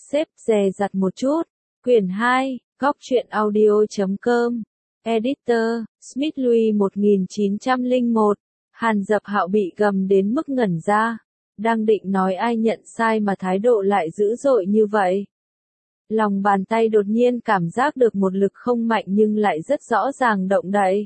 xếp dè dặt một chút. Quyển 2, Góc truyện audio.com. Editor, Smith Louis 1901. Hàn Dập Hạo bị gầm đến mức ngẩn ra. Đang định nói ai nhận sai mà thái độ lại dữ dội như vậy. Lòng bàn tay đột nhiên cảm giác được một lực không mạnh nhưng lại rất rõ ràng động đậy.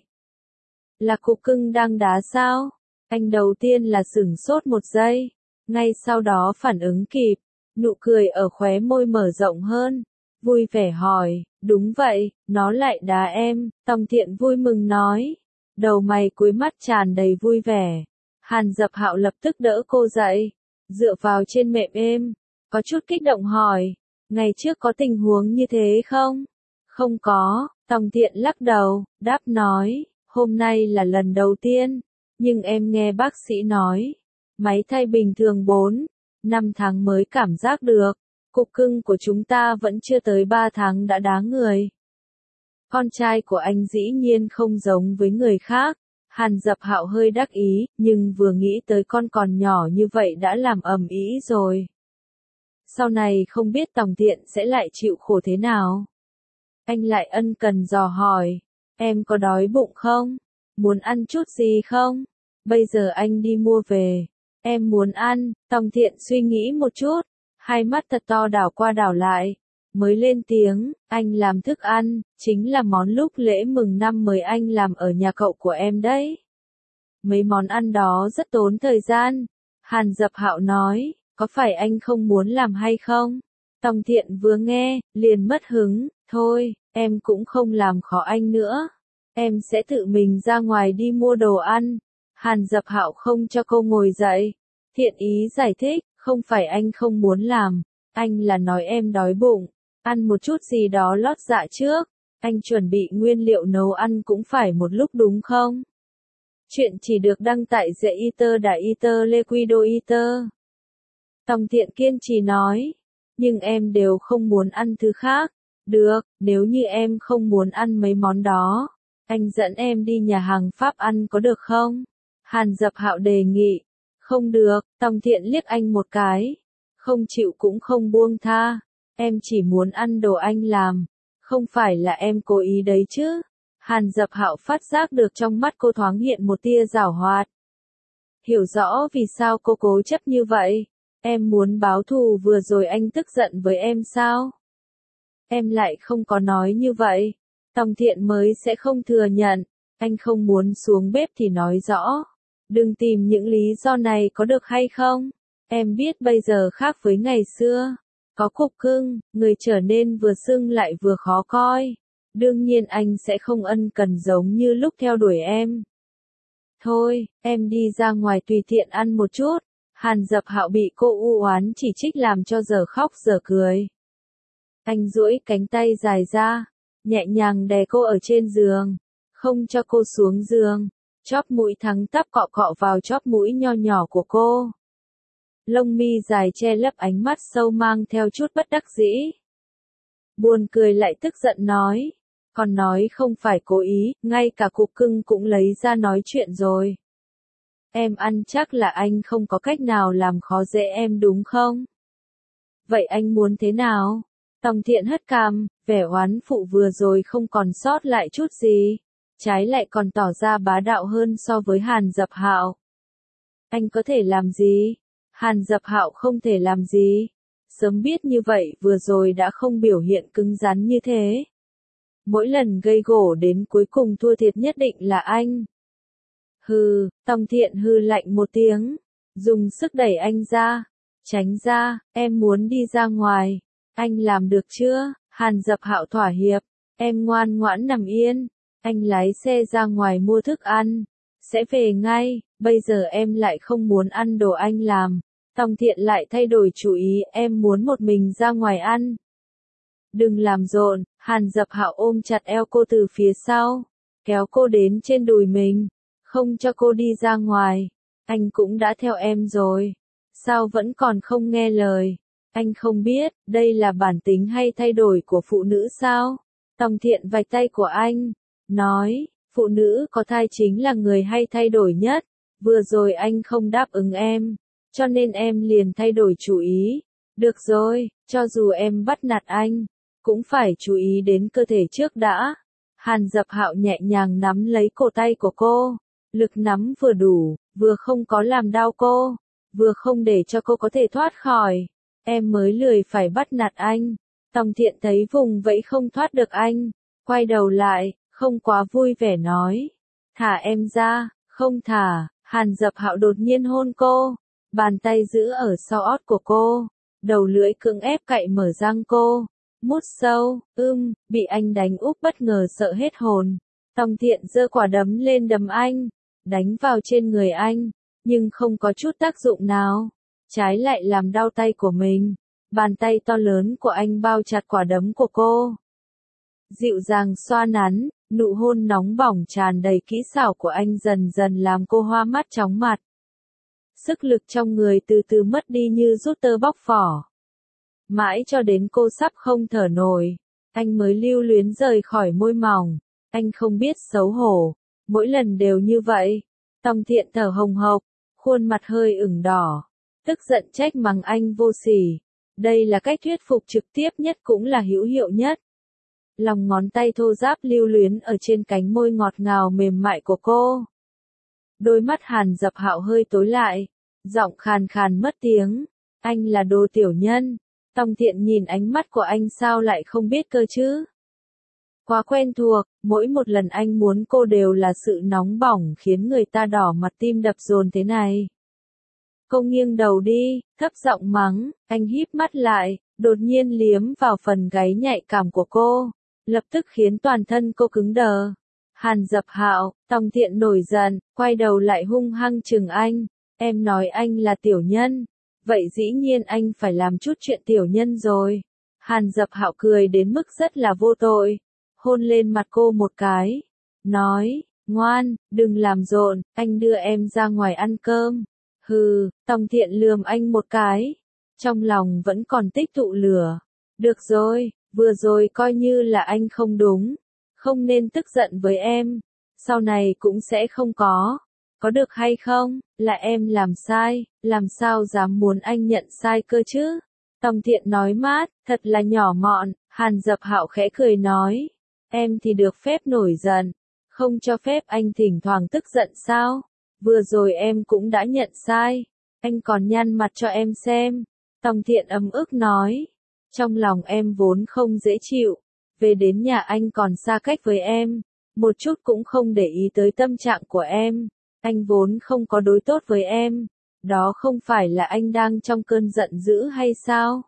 Là cục cưng đang đá sao? Anh đầu tiên là sửng sốt một giây. Ngay sau đó phản ứng kịp. Nụ cười ở khóe môi mở rộng hơn. Vui vẻ hỏi, đúng vậy, nó lại đá em. Tòng Thiện vui mừng nói. Đầu mày cuối mắt tràn đầy vui vẻ. Hàn Dập Hạo lập tức đỡ cô dậy. Dựa vào trên mệm êm. Có chút kích động hỏi. Ngày trước có tình huống như thế không? Không có, Tòng Thiện lắc đầu, đáp nói. Hôm nay là lần đầu tiên. Nhưng em nghe bác sĩ nói. Máy thai bình thường 4-5 tháng mới cảm giác được. Cục cưng của chúng ta vẫn chưa tới 3 tháng đã đá người. Con trai của anh dĩ nhiên không giống với người khác. Hàn Dập Hạo hơi đắc ý, nhưng vừa nghĩ tới con còn nhỏ như vậy đã làm ầm ĩ rồi. Sau này không biết Tòng Thiện sẽ lại chịu khổ thế nào. Anh lại ân cần dò hỏi, em có đói bụng không? Muốn ăn chút gì không? Bây giờ anh đi mua về. Em muốn ăn. Tòng Thiện suy nghĩ một chút, hai mắt thật to đảo qua đảo lại, mới lên tiếng, anh làm thức ăn, chính là món lúc lễ mừng năm mới anh làm ở nhà cậu của em đấy. Mấy món ăn đó rất tốn thời gian. Hàn Dập Hạo nói, có phải anh không muốn làm hay không? Tòng Thiện vừa nghe, liền mất hứng, thôi, em cũng không làm khó anh nữa. Em sẽ tự mình ra ngoài đi mua đồ ăn. Hàn Dập Hạo không cho cô ngồi dậy. Thiện ý giải thích, không phải anh không muốn làm, anh là nói em đói bụng, ăn một chút gì đó lót dạ trước. Anh chuẩn bị nguyên liệu nấu ăn cũng phải một lúc đúng không? Chuyện chỉ được đăng tại The Eater Đã Eater Liquido Eater. Tòng Thiện kiên trì nói, nhưng em đều không muốn ăn thứ khác. Được, nếu như em không muốn ăn mấy món đó, anh dẫn em đi nhà hàng Pháp ăn có được không? Hàn Dập Hạo đề nghị. Không được, Tòng Thiện liếc anh một cái. Không chịu cũng không buông tha. Em chỉ muốn ăn đồ anh làm. Không phải là em cố ý đấy chứ. Hàn Dập Hạo phát giác được trong mắt cô thoáng hiện một tia giảo hoạt. Hiểu rõ vì sao cô cố chấp như vậy. Em muốn báo thù vừa rồi anh tức giận với em sao? Em lại không có nói như vậy. Tòng Thiện mới sẽ không thừa nhận. Anh không muốn xuống bếp thì nói rõ. Đừng tìm những lý do này có được hay không? Em biết bây giờ khác với ngày xưa. Có cục cưng, người trở nên vừa sưng lại vừa khó coi. Đương nhiên anh sẽ không ân cần giống như lúc theo đuổi em. Thôi, em đi ra ngoài tùy tiện ăn một chút. Hàn Dập Hạo bị cô u oán chỉ trích làm cho giờ khóc giờ cười. Anh duỗi cánh tay dài ra, nhẹ nhàng đè cô ở trên giường, không cho cô xuống giường. Chóp mũi thẳng tắp cọ cọ vào chóp mũi nho nhỏ của cô. Lông mi dài che lấp ánh mắt sâu mang theo chút bất đắc dĩ. Buồn cười lại tức giận nói. Còn nói không phải cố ý, ngay cả cục cưng cũng lấy ra nói chuyện rồi. Em ăn chắc là anh không có cách nào làm khó dễ em đúng không? Vậy anh muốn thế nào? Tòng Thiện hất cằm, vẻ oán phụ vừa rồi không còn sót lại chút gì. Trái lại còn tỏ ra bá đạo hơn so với Hàn Dập Hạo. Anh có thể làm gì? Hàn Dập Hạo không thể làm gì. Sớm biết như vậy vừa rồi đã không biểu hiện cứng rắn như thế. Mỗi lần gây gổ đến cuối cùng thua thiệt nhất định là anh. Hừ, Tòng Thiện hừ lạnh một tiếng. Dùng sức đẩy anh ra. Tránh ra, em muốn đi ra ngoài. Anh làm được chưa? Hàn Dập Hạo thỏa hiệp. Em ngoan ngoãn nằm yên. Anh lái xe ra ngoài mua thức ăn. Sẽ về ngay, bây giờ em lại không muốn ăn đồ anh làm. Tòng Thiện lại thay đổi chủ ý, em muốn một mình ra ngoài ăn. Đừng làm rộn, Hàn Dập Hạo ôm chặt eo cô từ phía sau. Kéo cô đến trên đùi mình. Không cho cô đi ra ngoài. Anh cũng đã theo em rồi. Sao vẫn còn không nghe lời? Anh không biết, đây là bản tính hay thay đổi của phụ nữ sao? Tòng Thiện vạch tay của anh. Nói, phụ nữ có thai chính là người hay thay đổi nhất. Vừa rồi anh không đáp ứng em, cho nên em liền thay đổi chủ ý. Được rồi, cho dù em bắt nạt anh, cũng phải chú ý đến cơ thể trước đã. Hàn Dập Hạo nhẹ nhàng nắm lấy cổ tay của cô, lực nắm vừa đủ, vừa không có làm đau cô, vừa không để cho cô có thể thoát khỏi. Em mới lười phải bắt nạt anh. Tòng Thiện thấy vùng vẫy không thoát được anh, quay đầu lại, không quá vui vẻ nói. Thả em ra, không thả. Hàn Dập Hạo đột nhiên hôn cô, bàn tay giữ ở sau ót của cô, đầu lưỡi cưỡng ép cạy mở răng cô, mút sâu, bị anh đánh úp bất ngờ sợ hết hồn. Tòng Thiện giơ quả đấm lên đấm anh, đánh vào trên người anh, nhưng không có chút tác dụng nào, trái lại làm đau tay của mình. Bàn tay to lớn của anh bao chặt quả đấm của cô, dịu dàng xoa nắn, nụ hôn nóng bỏng tràn đầy kỹ xảo của anh dần dần làm cô hoa mắt chóng mặt. Sức lực trong người từ từ mất đi như rút tơ bóc vỏ. Mãi cho đến cô sắp không thở nổi, anh mới lưu luyến rời khỏi môi mỏng. Anh không biết xấu hổ, mỗi lần đều như vậy. Tòng Thiện thở hồng hộc, khuôn mặt hơi ửng đỏ, tức giận trách mắng anh vô sỉ. Đây là cách thuyết phục trực tiếp nhất cũng là hữu hiệu nhất. Lòng ngón tay thô ráp lưu luyến ở trên cánh môi ngọt ngào mềm mại của cô. Đôi mắt Hàn Dập Hạo hơi tối lại, giọng khàn khàn mất tiếng. Anh là đồ tiểu nhân. Tòng Thiện nhìn ánh mắt của anh sao lại không biết cơ chứ? Quá quen thuộc, mỗi một lần anh muốn cô đều là sự nóng bỏng khiến người ta đỏ mặt tim đập dồn thế này. Cô nghiêng đầu đi, thấp giọng mắng, anh híp mắt lại, đột nhiên liếm vào phần gáy nhạy cảm của cô, lập tức khiến toàn thân cô cứng đờ. Hàn Dập Hạo, Tòng Thiện nổi giận, quay đầu lại hung hăng chừng anh, em nói anh là tiểu nhân, vậy dĩ nhiên anh phải làm chút chuyện tiểu nhân rồi. Hàn Dập Hạo cười đến mức rất là vô tội, hôn lên mặt cô một cái, nói, ngoan, đừng làm rộn, anh đưa em ra ngoài ăn cơm. Hừ, Tòng Thiện lườm anh một cái, trong lòng vẫn còn tích tụ lửa. Được rồi, vừa rồi coi như là anh không đúng, không nên tức giận với em, sau này cũng sẽ không có được hay không, là em làm sai, làm sao dám muốn anh nhận sai cơ chứ. Tòng Thiện nói mát, thật là nhỏ mọn. Hàn Dập Hạo khẽ cười nói, em thì được phép nổi giận, không cho phép anh thỉnh thoảng tức giận sao? Vừa rồi em cũng đã nhận sai, anh còn nhăn mặt cho em xem. Tòng Thiện ấm ức nói, trong lòng em vốn không dễ chịu, về đến nhà anh còn xa cách với em, một chút cũng không để ý tới tâm trạng của em, anh vốn không có đối tốt với em, đó không phải là anh đang trong cơn giận dữ hay sao?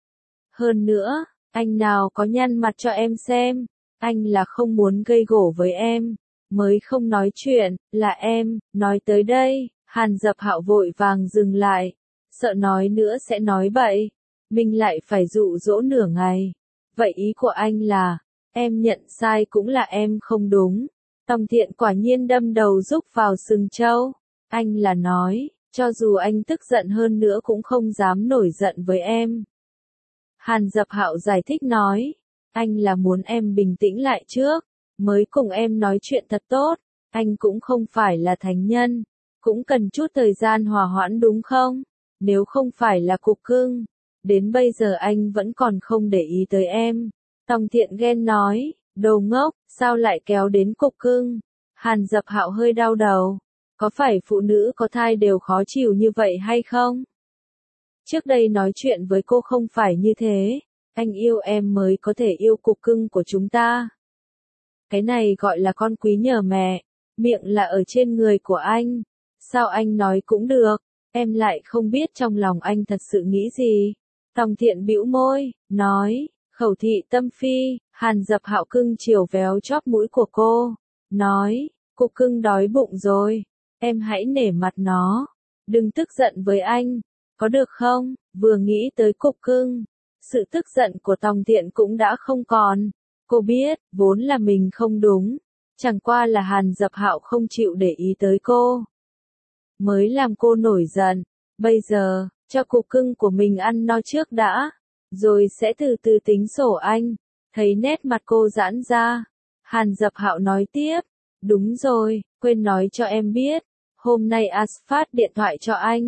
Hơn nữa, anh nào có nhăn mặt cho em xem, anh là không muốn gây gổ với em, mới không nói chuyện, là em. Nói tới đây, Hàn Dập Hạo vội vàng dừng lại, sợ nói nữa sẽ nói bậy, mình lại phải dụ dỗ nửa ngày. Vậy ý của anh là, em nhận sai cũng là em không đúng. Tòng Thiện quả nhiên đâm đầu rúc vào sừng trâu. Anh là nói, cho dù anh tức giận hơn nữa cũng không dám nổi giận với em. Hàn Dập Hạo giải thích nói, anh là muốn em bình tĩnh lại trước, mới cùng em nói chuyện thật tốt, anh cũng không phải là thánh nhân, cũng cần chút thời gian hòa hoãn đúng không? Nếu không phải là cục cưng, đến bây giờ anh vẫn còn không để ý tới em. Tòng Thiện ghen nói, đồ ngốc, sao lại kéo đến cục cưng? Hàn Dập Hạo hơi đau đầu, có phải phụ nữ có thai đều khó chịu như vậy hay không? Trước đây nói chuyện với cô không phải như thế, anh yêu em mới có thể yêu cục cưng của chúng ta. Cái này gọi là con quý nhờ mẹ, miệng là ở trên người của anh, sao anh nói cũng được, em lại không biết trong lòng anh thật sự nghĩ gì. Tòng Thiện bĩu môi, nói, khẩu thị tâm phi. Hàn Dập Hạo cưng chiều véo chóp mũi của cô, nói, cục cưng đói bụng rồi, em hãy nể mặt nó, đừng tức giận với anh, có được không? Vừa nghĩ tới cục cưng, sự tức giận của Tòng Thiện cũng đã không còn. Cô biết, vốn là mình không đúng, chẳng qua là Hàn Dập Hạo không chịu để ý tới cô, mới làm cô nổi giận. Bây giờ, cho cục cưng của mình ăn no trước đã, rồi sẽ từ từ tính sổ anh. Thấy nét mặt cô giãn ra, Hàn Dập Hạo nói tiếp, đúng rồi, quên nói cho em biết, hôm nay Asphalt điện thoại cho anh,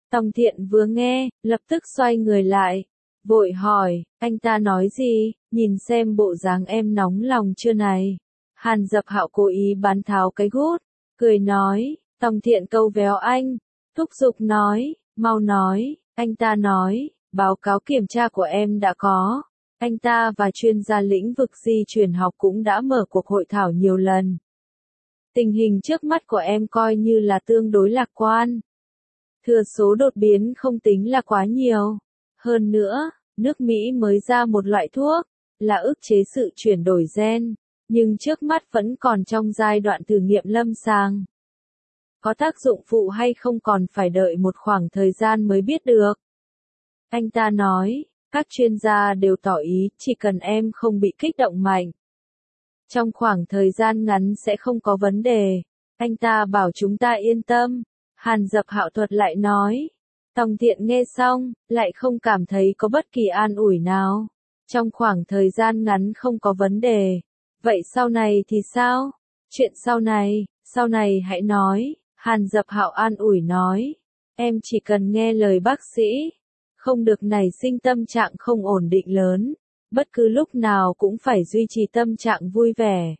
Tòng Thiện vừa nghe, lập tức xoay người lại, vội hỏi, anh ta nói gì, nhìn xem bộ dáng em nóng lòng chưa này. Hàn Dập Hạo cố ý bán tháo cái gút, cười nói, Tòng Thiện câu véo anh, thúc giục nói, mau nói, anh ta nói, báo cáo kiểm tra của em đã có. Anh ta và chuyên gia lĩnh vực di truyền học cũng đã mở cuộc hội thảo nhiều lần. Tình hình trước mắt của em coi như là tương đối lạc quan. Thừa số đột biến không tính là quá nhiều. Hơn nữa, nước Mỹ mới ra một loại thuốc, là ức chế sự chuyển đổi gen, nhưng trước mắt vẫn còn trong giai đoạn thử nghiệm lâm sàng. Có tác dụng phụ hay không còn phải đợi một khoảng thời gian mới biết được. Anh ta nói, các chuyên gia đều tỏ ý chỉ cần em không bị kích động mạnh. Trong khoảng thời gian ngắn sẽ không có vấn đề. Anh ta bảo chúng ta yên tâm. Hàn Dập Hạo thuật lại nói. Tòng Thiện nghe xong, lại không cảm thấy có bất kỳ an ủi nào. Trong khoảng thời gian ngắn không có vấn đề. Vậy sau này thì sao? Chuyện sau này hãy nói. Hàn Dập Hạo an ủi nói. Em chỉ cần nghe lời bác sĩ. Không được nảy sinh tâm trạng không ổn định lớn. Bất cứ lúc nào cũng phải duy trì tâm trạng vui vẻ.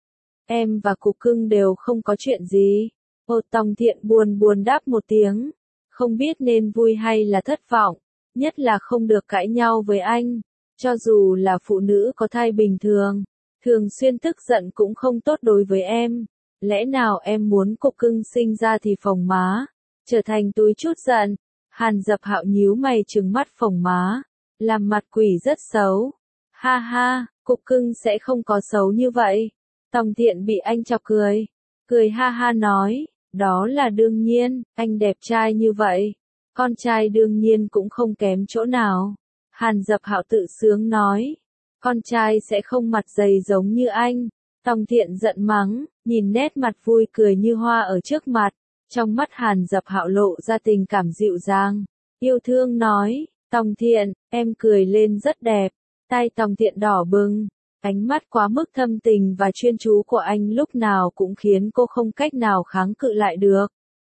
Em và Cục Cưng đều không có chuyện gì. Tòng Thiện buồn đáp một tiếng. Không biết nên vui hay là thất vọng. Nhất là không được cãi nhau với anh. Cho dù là phụ nữ có thai bình thường. Thường xuyên tức giận cũng không tốt đối với em. Lẽ nào em muốn Cục Cưng sinh ra thì phồng má. Trở thành túi chút giận. Hàn Dập Hạo nhíu mày trừng mắt phồng má. Làm mặt quỷ rất xấu. Ha ha, Cục Cưng sẽ không có xấu như vậy. Tòng Thiện bị anh chọc cười. Cười ha ha nói, đó là đương nhiên, anh đẹp trai như vậy. Con trai đương nhiên cũng không kém chỗ nào. Hàn Dập Hạo tự sướng nói. Con trai sẽ không mặt dày giống như anh. Tòng Thiện giận mắng, nhìn nét mặt vui cười như hoa ở trước mặt. Trong mắt Hàn Dập Hạo lộ ra tình cảm dịu dàng. Yêu thương nói, Tòng Thiện, em cười lên rất đẹp. Tai Tòng Thiện đỏ bừng. Ánh mắt quá mức thâm tình và chuyên chú của anh lúc nào cũng khiến cô không cách nào kháng cự lại được.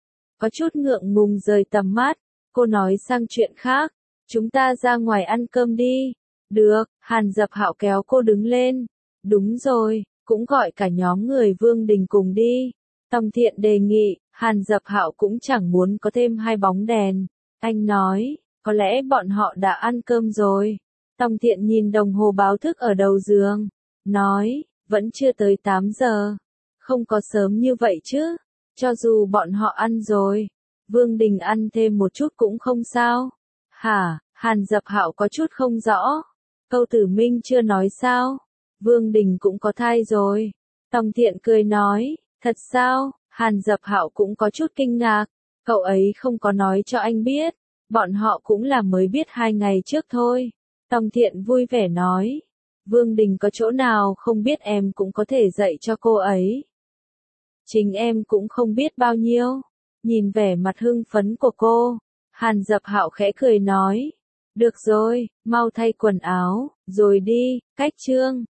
Có chút ngượng ngùng rời tầm mắt, cô nói sang chuyện khác. Chúng ta ra ngoài ăn cơm đi. Được, Hàn Dập Hạo kéo cô đứng lên. Đúng rồi, cũng gọi cả nhóm người Vương Đình cùng đi. Tòng Thiện đề nghị, Hàn Dập Hạo cũng chẳng muốn có thêm hai bóng đèn. Anh nói, có lẽ bọn họ đã ăn cơm rồi. Tòng Thiện nhìn đồng hồ báo thức ở đầu giường, nói, vẫn chưa tới 8 giờ. Không có sớm như vậy chứ, cho dù bọn họ ăn rồi, Vương Đình ăn thêm một chút cũng không sao. Hả, Hàn Dập Hạo có chút không rõ. Câu Tử Minh chưa nói sao, Vương Đình cũng có thai rồi. Tòng Thiện cười nói, thật sao, Hàn Dập Hạo cũng có chút kinh ngạc. Cậu ấy không có nói cho anh biết, bọn họ cũng là mới biết 2 ngày trước thôi. Tòng Thiện vui vẻ nói, Vương Đình có chỗ nào không biết em cũng có thể dạy cho cô ấy. Chính em cũng không biết bao nhiêu. Nhìn vẻ mặt hưng phấn của cô, Hàn Dập Hạo khẽ cười nói, được rồi, mau thay quần áo, rồi đi, cách chương.